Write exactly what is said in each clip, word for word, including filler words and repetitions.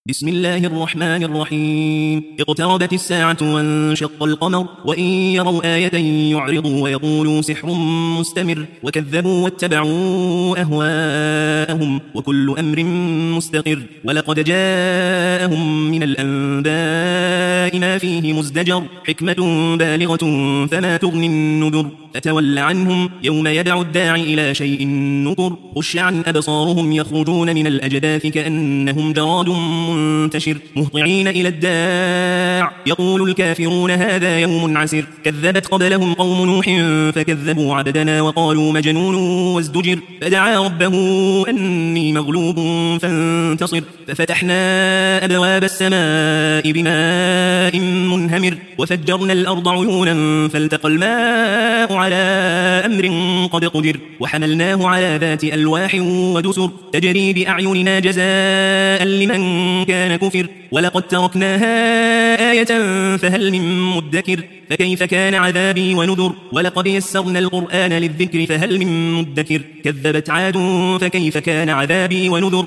بسم الله الرحمن الرحيم. اقتربت الساعة وانشق القمر وإن يروا آية يعرضوا ويقولوا سحر مستمر وكذبوا واتبعوا أهواءهم وكل أمر مستقر. ولقد جاءهم من الأنباء ما فيه مزدجر حكمة بالغة فما تغني النذر. فتول عنهم يوم يدعو الداعي إلى شيء نكر. خش عن أبصارهم يخرجون من الأجداث كأنهم جراد منتشر مهطعين إلى الداع يقول الكافرون هذا يوم عسر. كذبت قبلهم قوم نوح فكذبوا عبدنا وقالوا مجنون وازدجر. فدعا ربه أني مغلوب فانتصر. ففتحنا أبواب السماء بماء منهمر وفجرنا الأرض عيونا فالتقى الماء على أمر قد قدر. وحملناه على ذات ألواح ودسر تجري بأعيننا جزاء لمن كان كفر. ولقد تركناها آية فهل من مدكر. فكيف كان عذابي ونذر. ولقد يسرنا القرآن للذكر فهل من مدكر. كذبت عاد فكيف كان عذابي ونذر.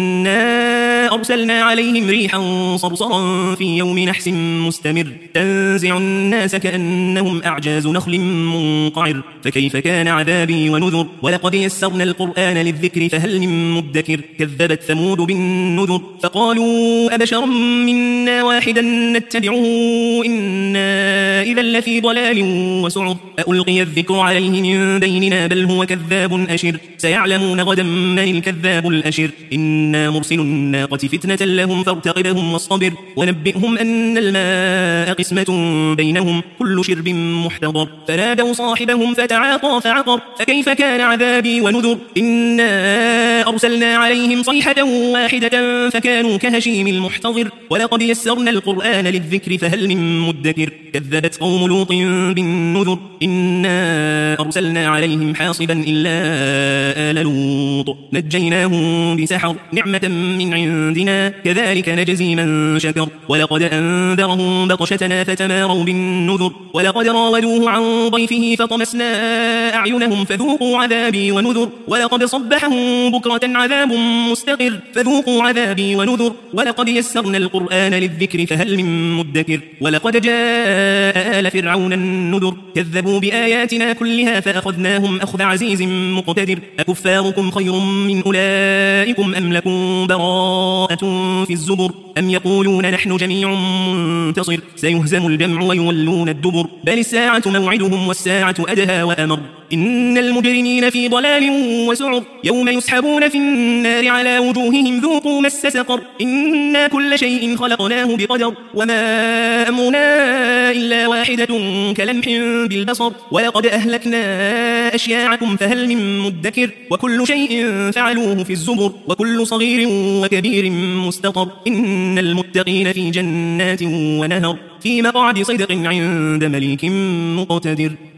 إنا أرسلنا عليهم ريحا صرصرا في يوم نحس مستمر تنزع الناس كأنهم أعجاز نخل منقعر. فكيف كان عذابي ونذر. ولقد يسرنا القرآن للذكر فهل من مدكر. كذبت ثمود بالنذر فقالوا أبشرا منا واحدا نتبعه إنا إذا لفي ضلال وسعر. ألقي الذكر عليه من بيننا بل هو كذاب أشر. سيعلمون غدا من الكذاب الأشر. إنا مرسل الناقة فتنة لهم فارتقبهم واصطبر. ونبئهم أن الماء قسمة بينهم كل شرب محتضر. فنادوا صاحبهم فتعاطى فعقر. فكيف كان عذابي ونذر. إنا أرسلنا عليهم صيحة واحدة فكانوا كهشيم المحتضر. ولقد يسرنا القرآن للذكر فهل من مدكر. كذبت قوم لوط بالنذر. إنا أرسلنا عليهم حاصبا إلا آل لوط نجيناهم بسحر نعمة من عندنا كذلك نجزي من شكر. ولقد أنذرهم بطشتنا فتماروا بالنذر. ولقد راودوه عن ضيفه فطمسنا أعينهم فذوقوا عذابي ونذر. ولقد صبحهم بكرة عذاب مستقر فذوقوا عذابي ونذر. ولقد يسرنا القرآن للذكر فهل من مدكر. ولقد جاء آل فرعون النذر كذبوا بآياتنا كلها فأخذناهم أخذ عزيز مقتدر. أكفاركم خير من أولئكم أم لكم براءة في الزبر. أم يقولون نحن جميع منتصر. سيهزم الجمع ويولون الدبر. بل الساعة موعدهم والساعة أدهى وأمر. إن المجرمين في ضلال وسعر. يوم يسحبون في النار على وجوههم ذوقوا مس سقر. إنا كل شيء خلقناه بقدر وما أمرنا إلا واحدة كلمح بالبصر. ولقد أهلكنا أشياعكم فهل من مدكر. وكل شيء فعلوه في الزبر وكل صغير وكبير مستطر. إن المتقين في جنات ونهر في مقعد صدق عند مليك مقتدر.